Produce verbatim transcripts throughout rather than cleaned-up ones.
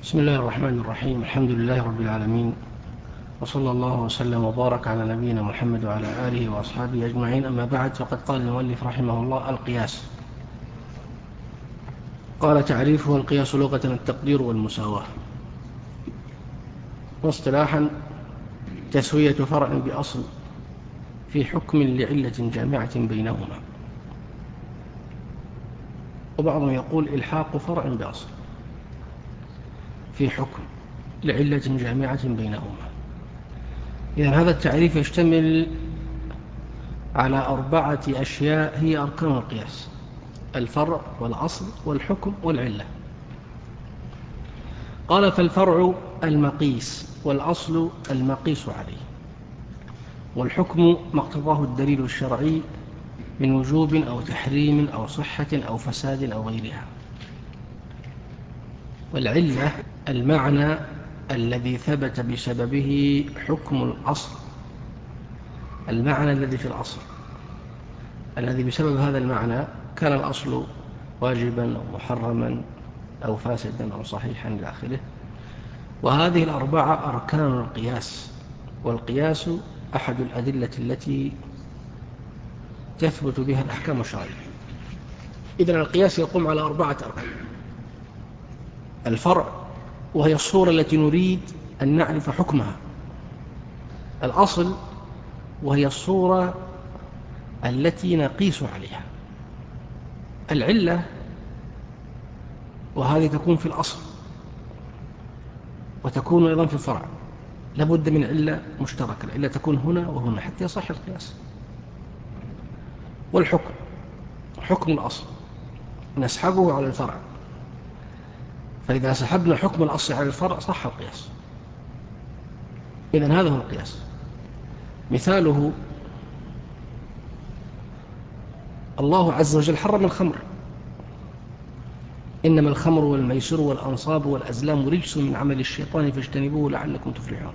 بسم الله الرحمن الرحيم. الحمد لله رب العالمين، وصلى الله وسلم وبارك على نبينا محمد وعلى آله وأصحابه أجمعين. أما بعد، فقد قال المؤلف رحمه الله: القياس. قال: تعريفه: القياس لغة التقدير والمساواة، واصطلاحا تسوية فرع بأصل في حكم لعلة جامعة بينهما. وبعضهم يقول: إلحاق فرع بأصل في حكم لعلة جامعة بينهما. إذن هذا التعريف يشتمل على أربعة أشياء هي أركان القياس: الفرع والأصل والحكم والعلة. قال: فالفرع المقيس، والأصل المقيس عليه، والحكم ما اقتضاه الدليل الشرعي من وجوب أو تحريم أو صحة أو فساد أو غيرها. والعلة المعنى الذي ثبت بسببه حكم الأصل، المعنى الذي في الأصل الذي بسبب هذا المعنى كان الأصل واجبا أو محرما أو فاسدا أو صحيحا إلى آخره. وهذه الأربعة أركان القياس، والقياس أحد الأدلة التي تثبت بها الأحكام الشرعية. إذن القياس يقوم على أربعة أركان: الفرع، وهي الصورة التي نريد أن نعرف حكمها; الأصل، وهي الصورة التي نقيس عليها; العلة، وهذه تكون في الأصل وتكون أيضا في الفرع، لابد من علة مشتركة، العلة تكون هنا وهنا حتى يصح القياس. والحكم، حكم الأصل نسحبه على الفرع، فإذا سحبنا حكم الأصل على الفرع صح القياس. إذن هذا هو القياس. مثاله: الله عز وجل حرم الخمر: إنما الخمر والميسر والأنصاب والأزلام رجس من عمل الشيطان فاجتنبوه لعلكم تفلحون.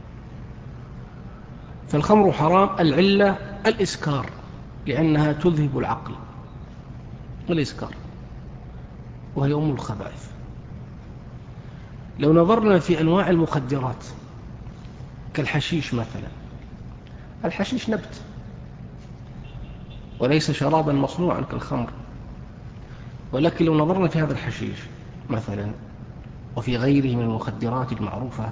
فالخمر حرام. العلة الإسكار، لأنها تذهب العقل، والإسكار وهي أم الخبائث. لو نظرنا في أنواع المخدرات كالحشيش مثلا، الحشيش نبت وليس شرابا مصنوعا كالخمر، ولكن لو نظرنا في هذا الحشيش مثلا وفي غيره من المخدرات المعروفة،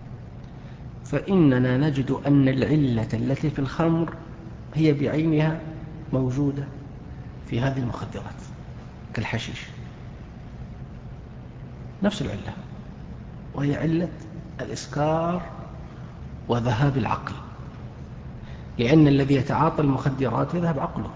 فإننا نجد أن العلة التي في الخمر هي بعينها موجودة في هذه المخدرات كالحشيش، نفس العلة، وهي علة الإسكار وذهاب العقل، لأن الذي يتعاطى المخدرات يذهب عقله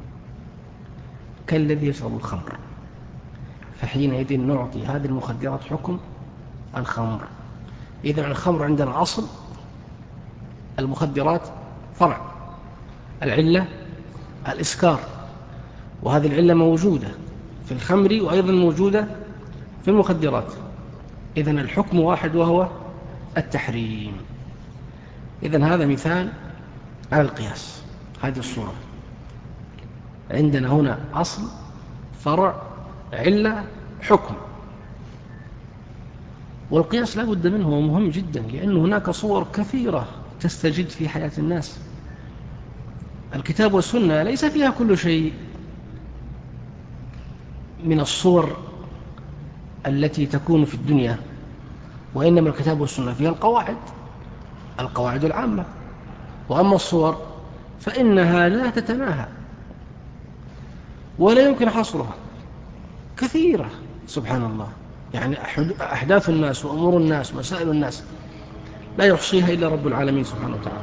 كالذي يشرب الخمر، فحينئذ نعطي هذه المخدرات حكم الخمر. إذن الخمر عندنا أصل، المخدرات فرع، العلة الإسكار، وهذه العلة موجودة في الخمر وأيضا موجودة في المخدرات. إذن الحكم واحد وهو التحريم. إذن هذا مثال على القياس، هذه الصورة. عندنا هنا أصل، فرع، علة، حكم. والقياس لا بد منه ومهم جدا، لأن هناك صور كثيرة تستجد في حياة الناس. الكتاب والسنة ليس فيها كل شيء من الصور التي تكون في الدنيا، وإنما الكتاب والسنة فيها القواعد القواعد العامة، وأما الصور فإنها لا تتناهى ولا يمكن حصرها، كثيرة سبحان الله. يعني أحداث الناس وأمور الناس ومسائل الناس لا يحصيها إلا رب العالمين سبحانه وتعالى.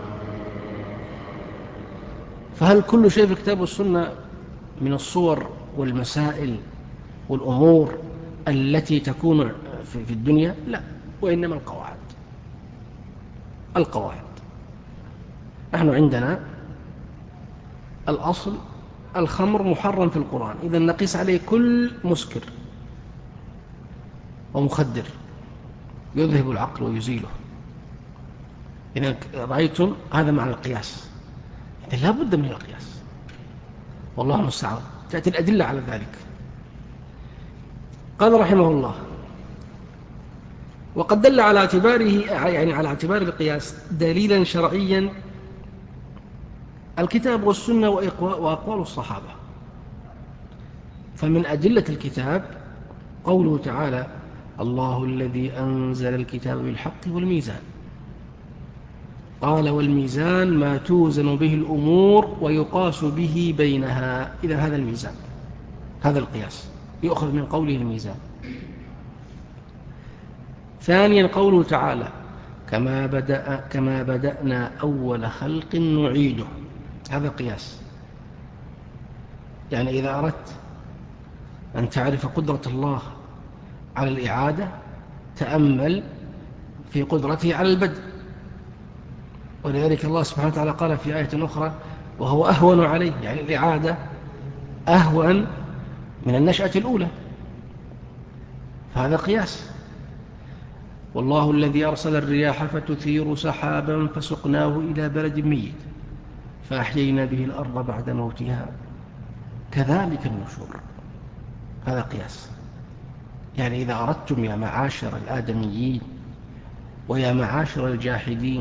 فهل كل شيء في الكتاب والسنة من الصور والمسائل والأمور التي تكون في الدنيا؟ لا، وإنما القواعد القواعد نحن عندنا الأصل: الخمر محرم في القرآن، إذا نقيس عليه كل مسكر ومخدر يذهب العقل ويزيله. إذا رأيتم هذا معنى القياس، إذا لا بد من القياس، والله المستعان، تأتي الأدلة على ذلك. قال رحمه الله: وقد دل على اعتباره يعني على اعتبار القياس دليلا شرعيا الكتاب والسنة وأقوال الصحابة. فمن أدلة الكتاب قوله تعالى: الله الذي أنزل الكتاب بالحق والميزان. قال: والميزان ما توزن به الأمور ويقاس به بينها. إذا هذا الميزان، هذا القياس يؤخذ من قوله الميزان. ثانيا قوله تعالى: كما بدأ كما بدأنا أول خلق نعيده. هذا قياس. يعني إذا أردت أن تعرف قدرة الله على الإعادة تأمل في قدرته على البدء. ولذلك الله سبحانه وتعالى قال في آية أخرى: وهو أهون عليه، يعني الإعادة أهون من النشأة الأولى. فهذا قياس. والله الذي أرسل الرياح فتثير سحابا فسقناه إلى بلد ميت فأحيينا به الأرض بعد موتها كذلك النشور. هذا قياس. يعني إذا أردتم يا معاشر الآدميين ويا معاشر الجاحدين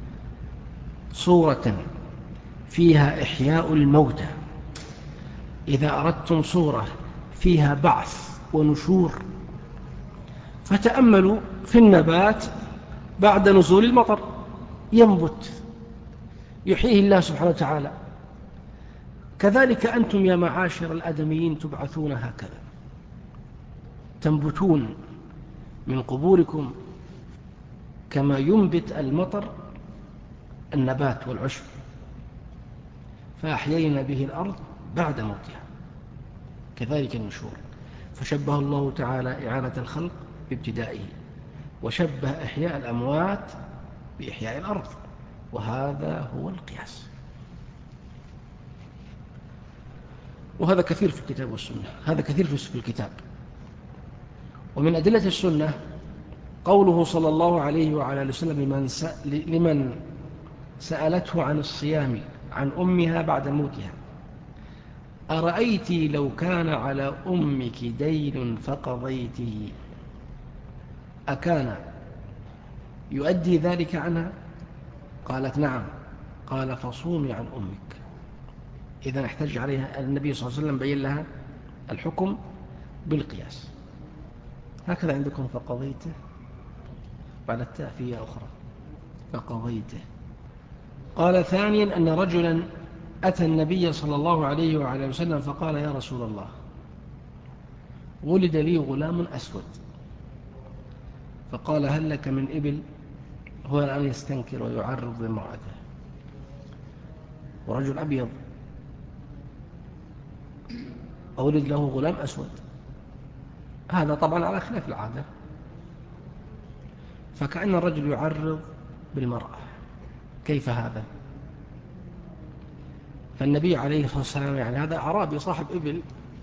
صورة فيها إحياء الموتى، إذا أردتم صورة فيها بعث ونشور، فتأملوا في النبات بعد نزول المطر، ينبت يحييه الله سبحانه وتعالى. كذلك أنتم يا معاشر الآدميين تبعثون هكذا، تنبتون من قبوركم كما ينبت المطر النبات والعشب، فأحيينا به الأرض بعد موتها كذلك النشور. فشبه الله تعالى إعادة الخلق بابتدائه، وشبه إحياء الأموات بإحياء الأرض، وهذا هو القياس. وهذا كثير في الكتاب والسنة، هذا كثير في الكتاب. ومن أدلة السنة قوله صلى الله عليه وعلى آله وسلم لمن, لمن سألته عن الصيام عن أمها بعد موتها: أرأيت لو كان على أمك دين فقضيته أكان يؤدي ذلك عنها؟ قالت: نعم. قال: فصومي عن أمك. إذا احتج عليها النبي صلى الله عليه وسلم بين لها الحكم بالقياس. هكذا عندكم فقضيته بعد التاء فيها أخرى فقضيته. قال: ثانيا أن رجلا أتى النبي صلى الله عليه وعلى وسلم فقال: يا رسول الله، ولد لي غلام أسود. فقال: هل لك من إبل؟ هو الآن يستنكر ويعرض امرأته، ورجل أبيض أولد له غلام أسود، هذا طبعا على خلاف العادة، فكأن الرجل يعرض بالمرأة. كيف هذا؟ فالنبي عليه الصلاة والسلام، يعني هذا أعرابي صاحب إبل،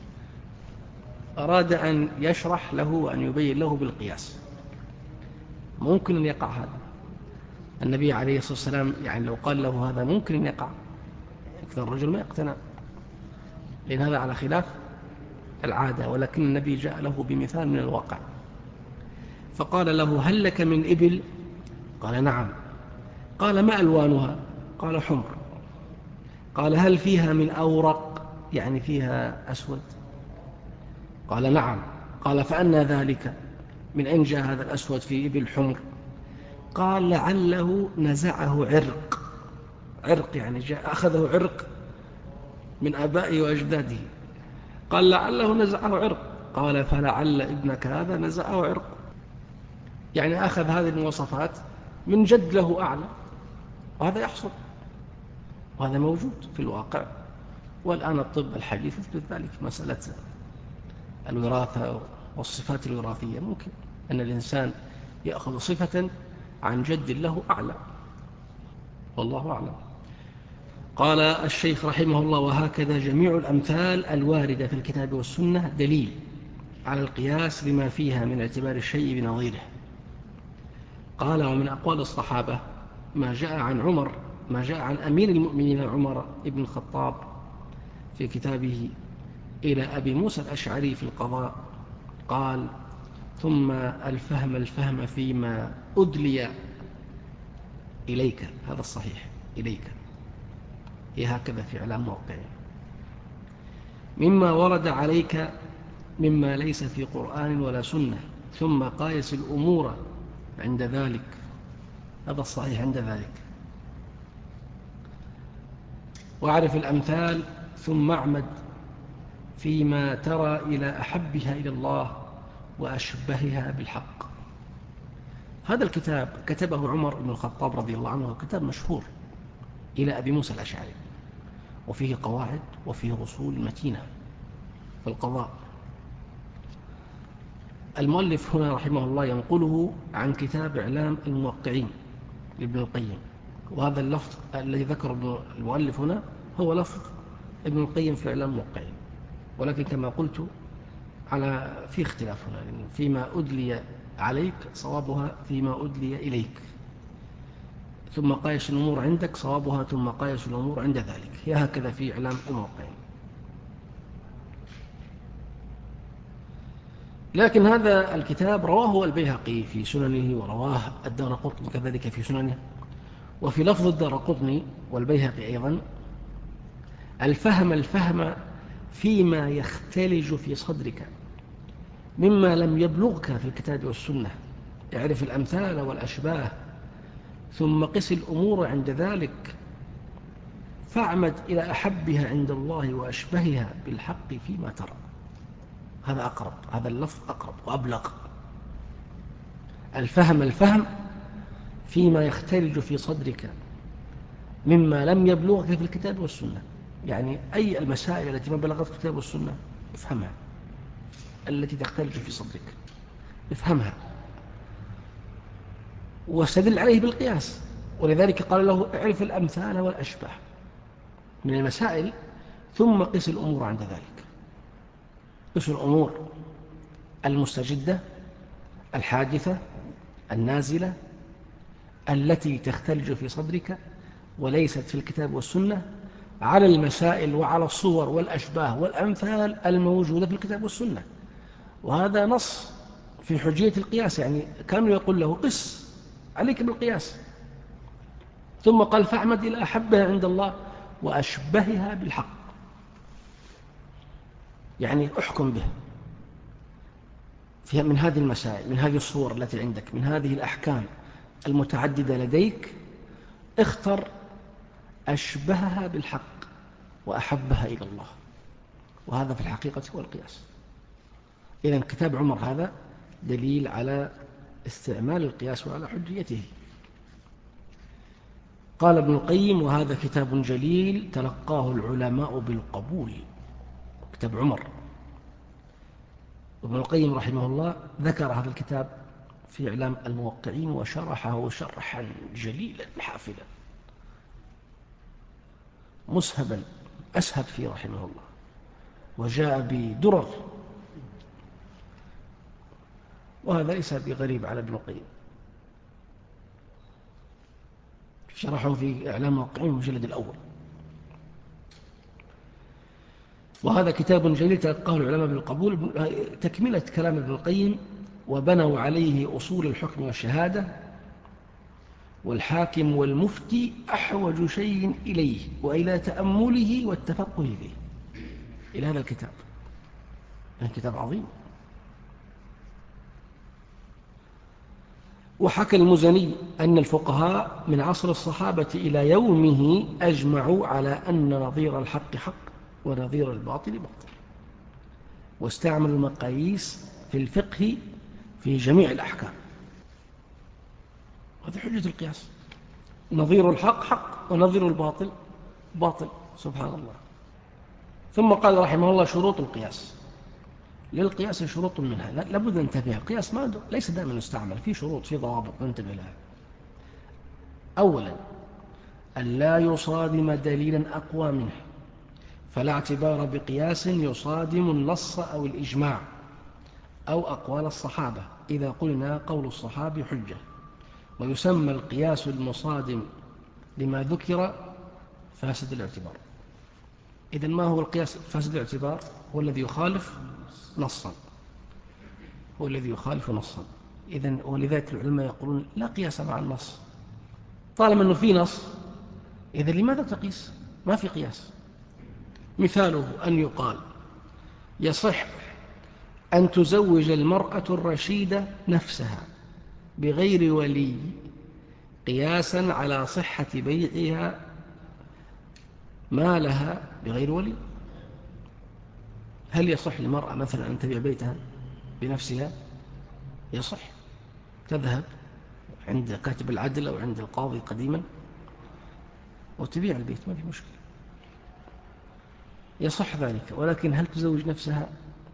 أراد أن يشرح له وأن يبين له بالقياس. ممكن أن يقع هذا. النبي عليه الصلاة والسلام يعني لو قال له هذا ممكن أن يقع، لكن الرجل ما يقتنع، لأن هذا على خلاف العادة. ولكن النبي جاء له بمثال من الواقع، فقال له: هل لك من إبل؟ قال: نعم. قال: ما ألوانها؟ قال: حمر. قال: هل فيها من أورق؟ يعني فيها أسود؟ قال: نعم. قال: فأنى ذلك؟ من أين جاء هذا الأسود في إبل حمر؟ قال: لعله نزعه عرق. عرق يعني جاء أخذه عرق من آبائه وأجداده. قال: لعله نزعه عرق. قال: فلعل ابنك هذا نزعه عرق، يعني أخذ هذه المواصفات من جد له أعلى. وهذا يحصل، وهذا موجود في الواقع. والآن الطب الحديث يثبت ذلك، مسألة الوراثة والصفات الوراثية، ممكن أن الإنسان يأخذ صفة عن جد له أعلى، والله أعلم. قال الشيخ رحمه الله: وهكذا جميع الأمثال الواردة في الكتاب والسنة دليل على القياس بما فيها من اعتبار الشيء بنظيره. قال: ومن أقوال الصحابة ما جاء عن عمر ما جاء عن أمير المؤمنين عمر بن الخطاب في كتابه إلى أبي موسى الأشعري في القضاء، قال: ثم الفهم الفهم فيما أدلي إليك، هذا الصحيح، إليك، هي هكذا في إعلام موقعين. مما ورد عليك مما ليس في قرآن ولا سنة، ثم قايس الأمور عند ذلك، هذا الصحيح عند ذلك. واعرف الأمثال ثم اعمد فيما ترى إلى أحبها إلى الله وأشبهها بالحق. هذا الكتاب كتبه عمر بن الخطاب رضي الله عنه، كتاب مشهور إلى أبي موسى الأشعري، وفيه قواعد وفيه أصول متينة في القضاء. المؤلف هنا رحمه الله ينقله عن كتاب إعلام الموقعين لابن القيم، وهذا اللفظ الذي ذكر المؤلف هنا هو لفظ ابن القيم في إعلام الموقعين، ولكن كما قلت على في اختلاف هنا، يعني فيما أدلي عليك صوابها فيما أدلي إليك، ثم قايس الأمور عندك صوابها ثم قايس الأمور عند ذلك، هي هكذا في إعلام الموقعين. لكن هذا الكتاب رواه البيهقي في سننه، ورواه الدارقطني كذلك في سننه، وفي لفظ الدارقطني والبيهقي أيضا: الفهم الفهم فيما يختلج في صدرك مما لم يبلغك في الكتاب والسنة، اعرف الأمثال والأشباه ثم قس الأمور عند ذلك، فاعمد إلى أحبها عند الله وأشبهها بالحق فيما ترى. هذا أقرب، هذا اللفظ أقرب وأبلغ. الفهم الفهم فيما يختلج في صدرك مما لم يبلغك في الكتاب والسنة، يعني أي المسائل التي ما بلغت الكتاب والسنة افهمها، التي تختلج في صدرك افهمها، واستدل عليه بالقياس. ولذلك قال له: اعرف الأمثال والأشباه من المسائل ثم قس الأمور عند ذلك. قس الأمور المستجدة الحادثة النازلة التي تختلج في صدرك وليست في الكتاب والسنة على المسائل وعلى الصور والأشباه والأمثال الموجودة في الكتاب والسنة. وهذا نص في حجية القياس، يعني كانوا يقول له: قس عليك بالقياس. ثم قال: فاعمد إلى أحبها عند الله وأشبهها بالحق، يعني احكم به فيها من هذه المسائل، من هذه الصور التي عندك، من هذه الأحكام المتعددة لديك، اختر أشبهها بالحق وأحبها إلى الله، وهذا في الحقيقة هو القياس. إذن كتاب عمر هذا دليل على استعمال القياس وعلى حجيته. قال ابن القيم: وهذا كتاب جليل تلقاه العلماء بالقبول. كتاب عمر. ابن القيم رحمه الله ذكر هذا الكتاب في إعلام الموقعين وشرحه شرحا جليلا حافلا مسهبا أسهب فيه رحمه الله، وجاء بدرر، وهذا ليس بغريب على ابن القيم. شرحه في إعلام الموقعين المجلد الأول. وهذا كتاب جليل تلقاه العلماء بالقبول، تكملة كلام ابن القيم: وبنوا عليه أصول الحكم والشهادة، والحاكم والمفتي أحوج شيء إليه وإلى تأمله والتفقه فيه. إلى هذا الكتاب، كتاب عظيم. وحكى المزني أن الفقهاء من عصر الصحابة إلى يومه أجمعوا على أن نظير الحق حق ونظير الباطل باطل، واستعملوا المقاييس في الفقه في جميع الأحكام. هذه حجة القياس، نظير الحق حق ونظير الباطل باطل، سبحان الله. ثم قال رحمه الله: شروط القياس. للقياس شروط منها لابد أن ننتبه. القياس ما ليس دائما يستعمل، في شروط، في ضوابط ننتبه لها. أولا: أن لا يصادم دليلا أقوى منه، فلا اعتبار بقياس يصادم النص أو الإجماع أو أقوال الصحابة إذا قلنا قول الصحابي حجة. ويسمى القياس المصادم لما ذكر فاسد الاعتبار. إذن ما هو القياس فاسد الاعتبار؟ هو الذي يخالف نصا، هو الذي يخالف نصا. إذن ولذلك العلماء يقولون لا قياس مع النص، طالما أنه في نص إذن لماذا تقيس؟ ما في قياس. مثاله أن يقال يصح أن تزوج المرأة الرشيدة نفسها بغير ولي قياسا على صحة بيعها مالها بغير ولي. هل يصح للمرأة مثلا أن تبيع بيتها بنفسها؟ يصح، تذهب عند كاتب العدل أو عند القاضي قديما وتبيع البيت، ما في مشكلة، يصح ذلك. ولكن هل تزوج نفسها؟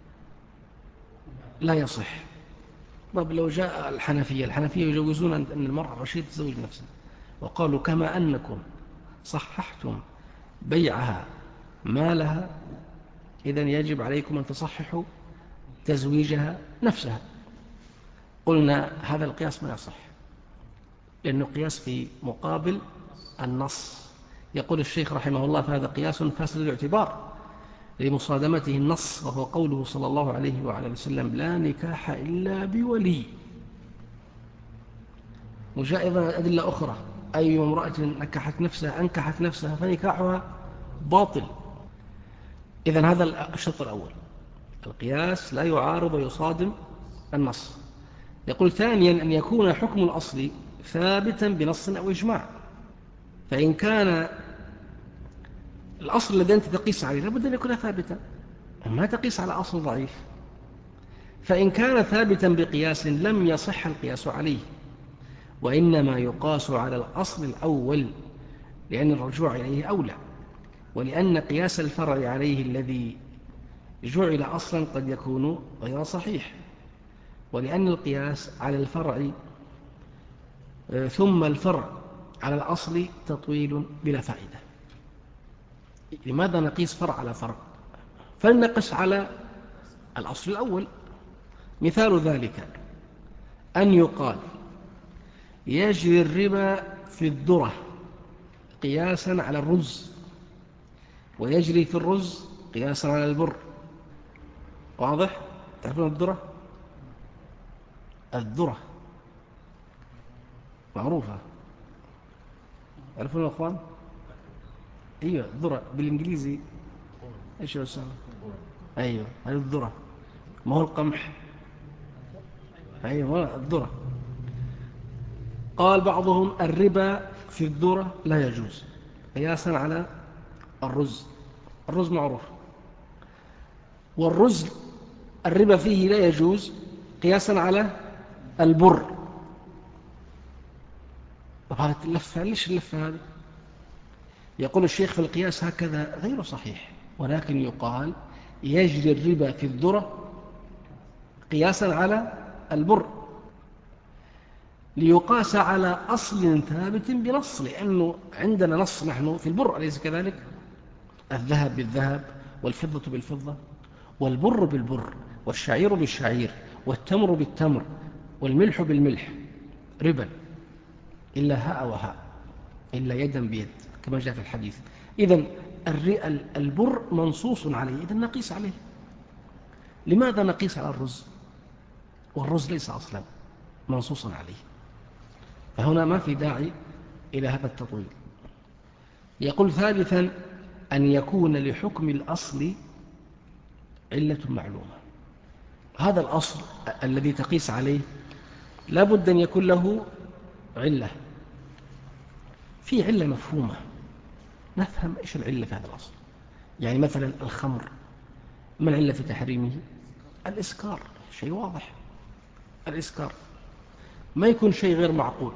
لا يصح. طب لو جاء الحنفية، الحنفية يجوزون أن المرأة الرشيدة تزوج نفسها، وقالوا كما أنكم صححتم بيعها مالها إذن يجب عليكم أن تصححوا تزويجها نفسها. قلنا هذا القياس ما يصح، لأنه قياس في مقابل النص. يقول الشيخ رحمه الله فهذا قياس فاسد الاعتبار لمصادمته النص، وهو قوله صلى الله عليه وعلى وسلم لا نكاح إلا بولي. وجاء أيضا أدلة أخرى أي امرأة نكحت نفسها أنكحت نفسها فنكاحها باطل. إذن هذا الشرط الأول، القياس لا يعارض ويصادم النص. يقول ثانيا أن يكون حكم الأصل ثابتا بنص أو إجماع. فإن كان الأصل الذي أنت تقيس عليه لابد أن يكون ثابتا، ما تقيس على أصل ضعيف. فإن كان ثابتا بقياس لم يصح القياس عليه، وإنما يقاس على الأصل الأول لأن الرجوع إليه أولى، ولأن قياس الفرع عليه الذي جعل أصلا قد يكون غير صحيح، ولأن القياس على الفرع ثم الفرع على الأصل تطويل بلا فائدة. لماذا نقيس فرع على فرع؟ فلنقص على الأصل الأول. مثال ذلك أن يقال يجري الربا في الذرة قياسا على الرز، ويجري في الرز قياسا على البر. واضح؟ تعرفون الذرة؟ الذرة معروفة، تعرفون يا أخوان؟ أيوة الذرة بالإنجليزي إيش يسمى؟ أيوة هذه الذرة، ما هو القمح. أيوة الذرة. قال بعضهم الربا في الذرة لا يجوز قياسا على الرز، الرز معروف، والرز الربا فيه لا يجوز قياسا على البر. طب هذه اللفة، ليش اللفة هذه؟ يقول الشيخ في القياس هكذا غير صحيح، ولكن يقال يجري الربا في الذرة قياسا على البر ليقاس على أصل ثابت بنص، لأنه عندنا نص نحن في البر أليس كذلك؟ الذهب بالذهب والفضة بالفضة والبر بالبر والشعير بالشعير والتمر بالتمر والملح بالملح ربا إلا هاء وهاء إلا يدا بيد كما جاء في الحديث. إذن البر منصوص عليه، إذن نقيس عليه. لماذا نقيس على الرز والرز ليس أصلا منصوصا عليه؟ فهنا ما في داعي إلى هذا التطويل. يقول ثالثا أن يكون لحكم الأصل علة معلومة. هذا الأصل الذي تقيس عليه لا بد أن يكون له علة، في علة مفهومة، نفهم إيش العلة في هذا الأصل. يعني مثلا الخمر، ما العلة في تحريمه؟ الإسكار، شيء واضح، الإسكار. ما يكون شيء غير معقول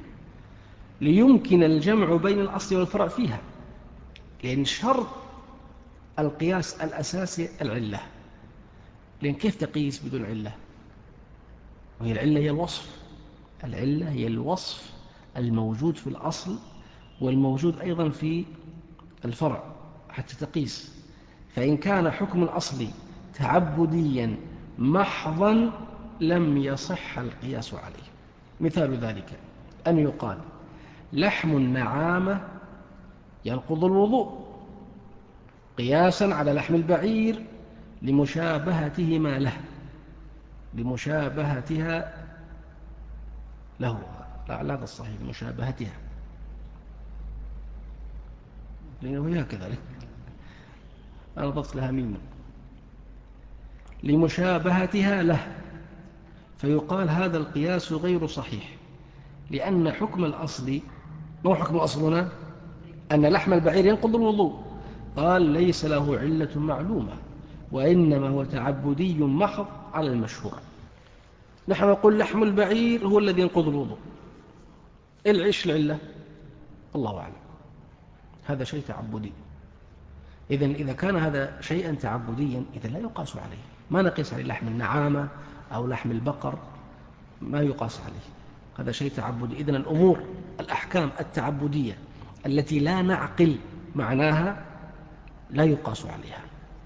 ليمكن الجمع بين الأصل والفرع فيها، لأن شرط القياس الأساسي العلة، لأن كيف تقيس بدون علة؟ وهي العلة هي الوصف، العلة هي الوصف الموجود في الأصل والموجود أيضا في الفرع حتى تقيس. فإن كان حكم الأصل تعبديا محضا لم يصح القياس عليه. مثال ذلك أن يقال لحم النعامة ينقض الوضوء قياسا على لحم البعير لمشابهتهما له. لمشابهتها له. لا هذا الصحيح، لمشابهتها، لأنه هي كذلك أنا ضفت لها ميم، لمشابهتها له، فيقال هذا القياس غير صحيح، لأن حكم الأصل، ما حكم أصلنا؟ أن لحم البعير ينقض الوضوء. قال ليس له علة معلومة، وإنما هو تعبدي محض على المشهور. نحن نقول لحم البعير هو الذي ينقض الوضوء، العيش العلة الله أعلم، هذا شيء تعبدي. إذن إذا كان هذا شيئا تعبديا إذا لا يقاس عليه، ما نقيس عليه لحم النعامة أو لحم البقر، ما يقاس عليه، هذا شيء تعبدي. إذن الأمور الأحكام التعبدية التي لا نعقل معناها لا يقاس عليها.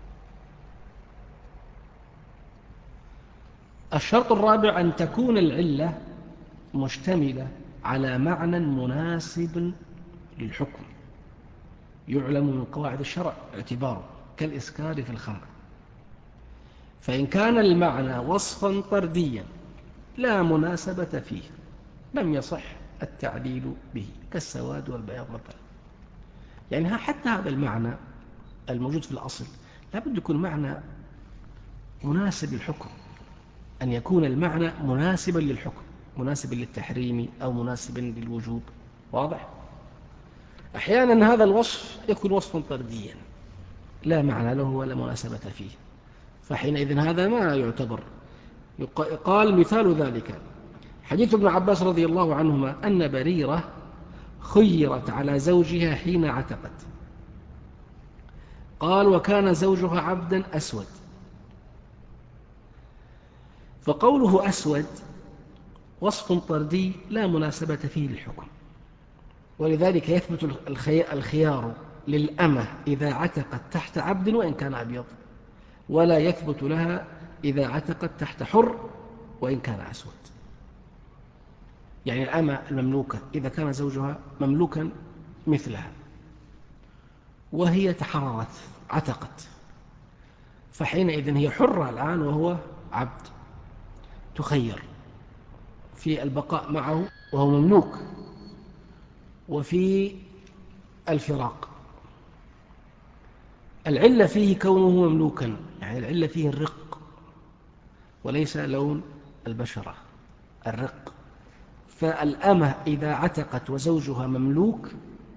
الشرط الرابع أن تكون العلة مشتملة على معنى مناسب للحكم، يعلم من قواعد الشرع اعتباره، كالإسكار في الخمر. فإن كان المعنى وصفا طرديا لا مناسبة فيه لم يصح التعليل به، كالسواد والبياض مثلا. يعني حتى هذا المعنى الموجود في الأصل لا بد يكون معنى مناسب للحكم، أن يكون المعنى مناسبا للحكم، مناسبا للتحريم أو مناسبا للوجوب. واضح؟ أحيانا هذا الوصف يكون وصفا طرديا لا معنى له ولا مناسبة فيه، فحينئذ هذا ما يعتبر. قال مثال ذلك حديث ابن عباس رضي الله عنهما أن بريرة خيرت على زوجها حين عتقت. قال وكان زوجها عبدا أسود، فقوله أسود وصف طردي لا مناسبة فيه للحكم، ولذلك يثبت الخيار للأمة إذا عتقت تحت عبد وإن كان أبيض، ولا يثبت لها إذا عتقت تحت حر وإن كان أسود. يعني الأمة المملوكة إذا كان زوجها مملوكا مثلها وهي تحررت عتقت، فحينئذ هي حرة الآن وهو عبد، تخير في البقاء معه وهو مملوك وفي الفراق. العلة فيه كونه مملوكا، يعني العلة فيه الرق وليس لون البشرة، الرق. فالأمة إذا عتقت وزوجها مملوك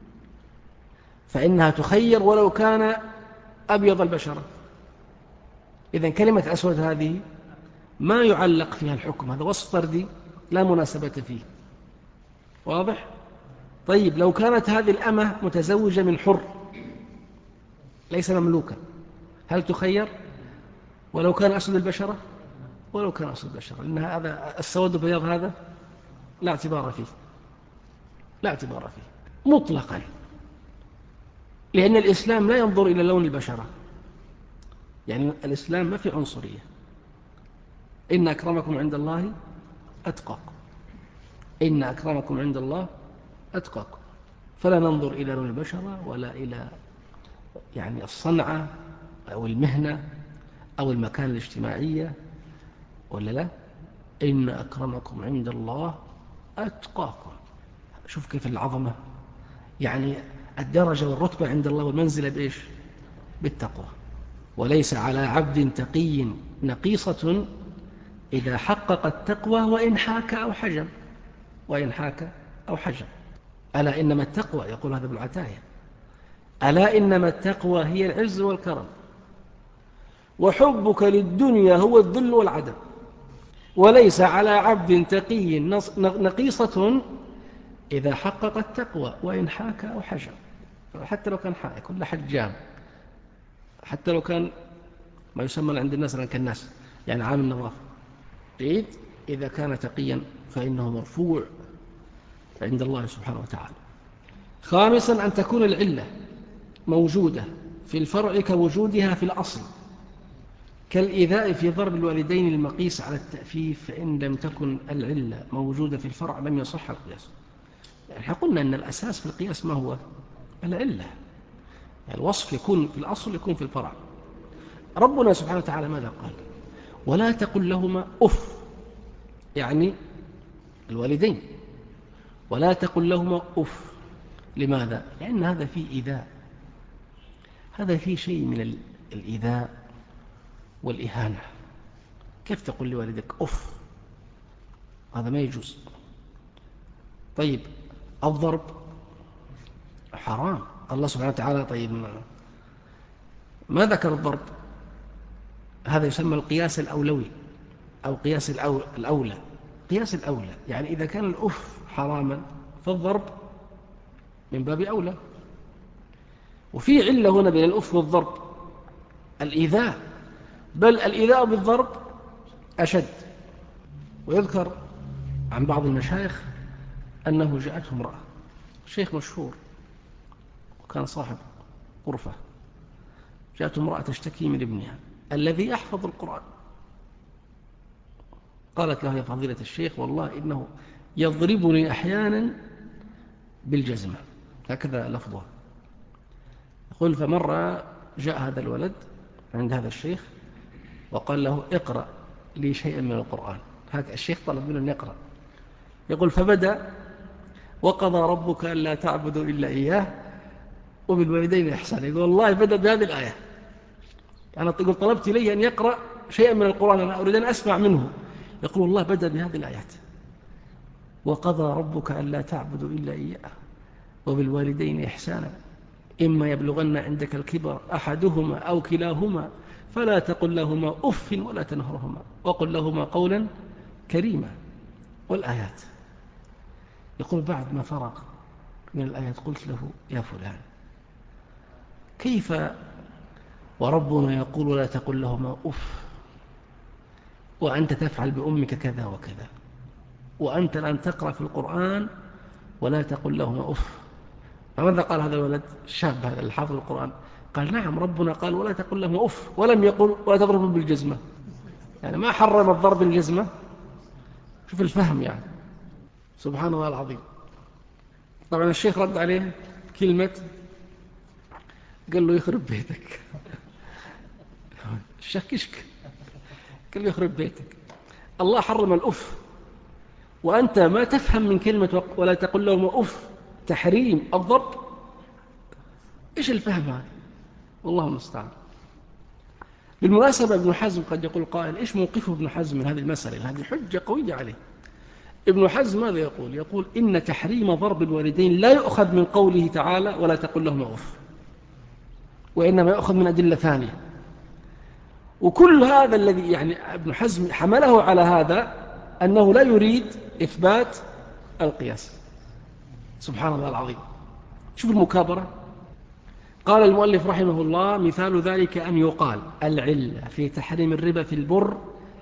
فإنها تخير ولو كان أبيض البشرة. إذن كلمة أسود هذه ما يعلق فيها الحكم، هذا وصف طردي لا مناسبة فيه. واضح؟ طيب لو كانت هذه الأمة متزوجة من حر ليس مملوكا، هل تخير ولو كان أسود البشرة؟ ولو كان أسود البشرة، لأن هذا السود والبياض هذا لا اعتبار فيه، لا اعتبار فيه مطلقا، لأن الإسلام لا ينظر إلى لون البشرة. يعني الإسلام ما في عنصرية، إن أكرمكم عند الله أتقاكم، إن أكرمكم عند الله أتقاكم. فلا ننظر إلى لون البشرة ولا إلى يعني الصنعة أو المهنة أو المكان الاجتماعية، ولا لا؟ إن أكرمكم عند الله أتقاكم. شوف كيف العظمة، يعني الدرجة والرتبة عند الله والمنزلة بإيش؟ بالتقوى. وليس على عبد تقي نقيصة إذا حقق التقوى وإن حاك أو حجم، وإن حاك أو حجم. ألا إنما التقوى، يقول هذا ابن عتاية، ألا إنما التقوى هي العز والكرم، وحبك للدنيا هو الذل والعدم. وليس على عبد تقي نقيصة إذا حقق التقوى وإن حاك أو حجم، حتى لو كان حائك ولا حجام، حتى لو كان ما يسمى عند الناس كالناس، يعني عامل النظافة، جيد، إذا كان تقيا فإنه مرفوع عند الله سبحانه وتعالى. خامسا أن تكون العلة موجودة في الفرع كوجودها في الأصل، كالإيذاء في ضرب الوالدين المقيس على التأفيف، فإن لم تكن العلة موجودة في الفرع لم يصح القياس. يعني قلنا أن الأساس في القياس ما هو؟ العلة، يعني الوصف يكون في الأصل يكون في الفرع. ربنا سبحانه وتعالى ماذا قال؟ ولا تقل لهما أف، يعني الوالدين، ولا تقل لهما أف. لماذا؟ لأن هذا فيه إيذاء، هذا فيه شيء من الإيذاء والإهانة. كيف تقول لوالدك أف؟ هذا ما يجوز. طيب الضرب حرام، الله سبحانه وتعالى طيب ما ذكر الضرب. هذا يسمى القياس الأولوي أو قياس الأولى. قياس الأولى يعني إذا كان الأف حراما فالضرب من باب أولى. وفي علة هنا بين الأف والضرب، الإيذاء، بل الإيذاء بالضرب أشد. ويذكر عن بعض المشايخ أنه جاءته امرأة، شيخ مشهور وكان صاحب غرفة، جاءته امرأة تشتكي من ابنها الذي يحفظ القرآن. قالت له يا فضيلة الشيخ والله إنه يضربني أحيانا بالجزمة، هكذا لفظها. يقول فمرة جاء هذا الولد عند هذا الشيخ وقال له اقرأ لي شيئا من القرآن. هكذا الشيخ طلب منه أن يقرأ. يقول فبدأ وقضى ربك ألا تعبدوا إلا إياه وبالوالدين إحسانا. يقول والله بدأ بهذه الآية. أنا يقول طلبت إليه أن يقرأ شيئا من القرآن، أنا أريد أن أسمع منه. يقول والله بدأ بهذه الآيات، وقضى ربك ألا تعبدوا إلا إياه وبالوالدين إحسانا إما يبلغن عندك الكبر أحدهما أو كلاهما فلا تقل لهما أف ولا تنهرهما وقل لهما قولا كريما. والآيات. يقول بعد ما فرغ من الآيات قلت له يا فلان كيف وربنا يقول ولا تقل لهما أف وأنت تفعل بأمك كذا وكذا، وأنت الآن تقرأ في القرآن ولا تقل لهما أف. فماذا قال هذا الولد الشاب هذا الحافظ القرآن؟ قال نعم ربنا قال ولا تقل لهما أف ولم يقل ولا تضربهم بالجزمة، يعني ما حرم الضرب بالجزمة. شوف الفهم يعني، سبحان الله العظيم. طبعا الشيخ رد عليه كلمة، قال له يخرب بيتك. الشيخ كشك، قال له يخرب بيتك، الله حرم الأف وأنت ما تفهم من كلمة ولا تقل لهما أف تحريم الضرب. إيش الفهم هذا؟ والله المستعان. بالمناسبة ابن حزم قد يقول قائل إيش موقفه ابن حزم من هذه المسألة؟ هذه حجة قوية عليه. ابن حزم ماذا يقول؟ يقول إن تحريم ضرب الوالدين لا يؤخذ من قوله تعالى ولا تقل لهما أف، وإنما يؤخذ من أدلة ثانية. وكل هذا الذي يعني ابن حزم حمله على هذا أنه لا يريد إثبات القياس. سبحان الله العظيم. شوف المكابرة. قال المؤلف رحمه الله مثال ذلك أن يقال العلة في تحريم الربا في البر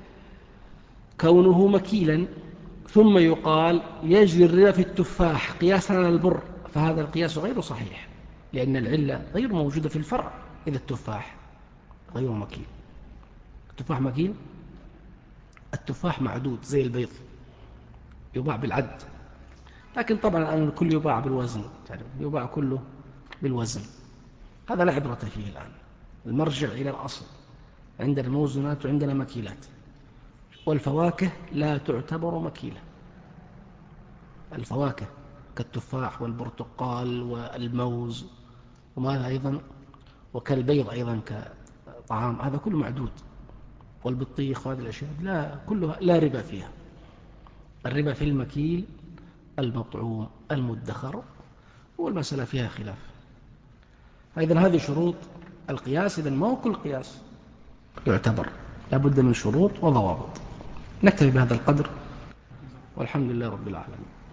كونه مكيلا، ثم يقال يجري الربا في التفاح قياسا على البر، فهذا القياس غير صحيح لأن العلة غير موجودة في الفرع. إذا التفاح غير مكيل، التفاح مكيل، التفاح معدود زي البيض يباع بالعد، لكن طبعا الآن الكل يباع بالوزن، يعني يباع كله بالوزن. هذا لا عبرة فيه الآن. المرجع إلى الأصل، عندنا موزنات وعندنا مكيلات. والفواكه لا تعتبر مكيلة، الفواكه كالتفاح والبرتقال والموز وما أيضا وكالبيض أيضا كطعام، هذا كله معدود. والبطيخ وهذه الأشياء لا كلها لا ربا فيها. الربا في المكيل المطعوم المدخر، والمسألة فيها خلاف. فإذا هذه شروط القياس. إذن ما هو كل قياس يعتبر، لابد من شروط وضوابط. نكتفي بهذا القدر والحمد لله رب العالمين.